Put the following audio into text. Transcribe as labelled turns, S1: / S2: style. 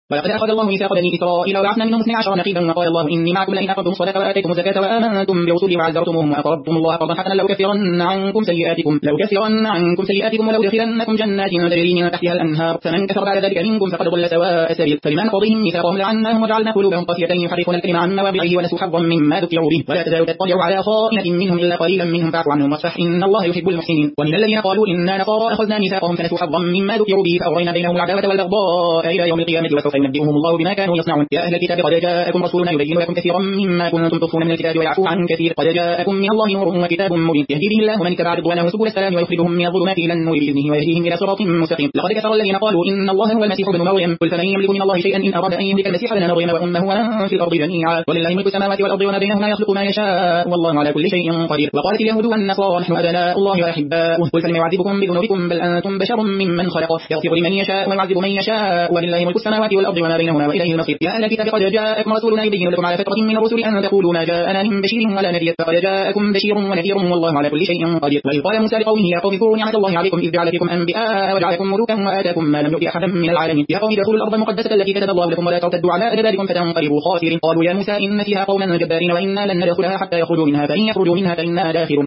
S1: ولقد أخذ الله ميثاق بني إسرائيل وبعثنا منهم 12 نقيبا وقال الله إني معكم لئن أقمتم الصلاة وآتيتم الزكاة وآمنتم برسلي وعزرتموهم وأقرضتم الله قرضا حسنا لأكفرن عنكم سيئاتكم ولأدخلنكم جنات تجري من تحتها الأنهار فمن كفر بعد ذلك منكم فقد ضل سواء السبيل. فبما نقضهم ميثاقهم لعناهم وجعلنا قلوبهم قاسية يحرفون الكلم عن مواضعه ونسوا حظا مما ذكروا به ولا تزال تطلع على خائنة منهم إلا قليلا منهم فاعف عنهم واصفح إن الله يحب المحسنين. ومن الذين قالوا إنا نصارى أخذنا ميثاقهم فنسوا حظا مما ذكروا به فأغرينا بينهم العداوة والبغضاء إلى يوم القيامة وسوف ينبئهم الله بما كانوا يصنعون. يا أهل الكتاب قد جاءكم رسولنا يبين لكم كثيرا مما كنتم تخفون من الكتاب ويعفو عن كثير قد جاءكم من الله نور وكتاب مبين يهدي به الله من اتبع رضوانه سبل السلام ويخرجهم من الظلمات إلى النور بإذنه ويهديهم إلى صراط مستقيم. لقد كفر الذين قالوا إن الله هو المسيح ابن مريم قل فمن يملك من الله شيئا إن أراد أن يهلك المسيح ابن مريم وأمه ومن في الأرض جميعا ولله ملك السماوات والأرض وما بينهما يخلق ما يشاء والله على كل شيء قدير. وقالت اليهود والنصارى نحن أبناء الله وأحباؤه قل فلم يعذبكم بذنوبكم بل أنتم بشر ممن خلقه يغفر لمن يشاء ويعذب من يشاء ولله ملك السماوات والأرض وما بينهما وإليه المصير. يا أهل الكتاب قد جاءكم رسولنا يبين لكم على فترة من الرسل أن تقولوا ما جاءنا من بشير ولا نذير فقد جاءكم بشير ونذير والله على كل شيء قدير. وإذ قال موسى لقومه يا قوم اذكروا نعمة الله عليكم إذ جعل فيكم أنبياء وجعلكم ملوكا وآتاكم ما لم يؤت أحدا من العالمين. يا قوم ادخلوا الأرض المقدسة التي كتب الله لكم ولا ترتدوا على أدباركم فتنقلبوا خاسرين. قالوا يا موسى إن فيها قوما جبارين وإنا لن ندخلها حتى يخرجوا منها فإن يخرجوا منها فإنا داخلون.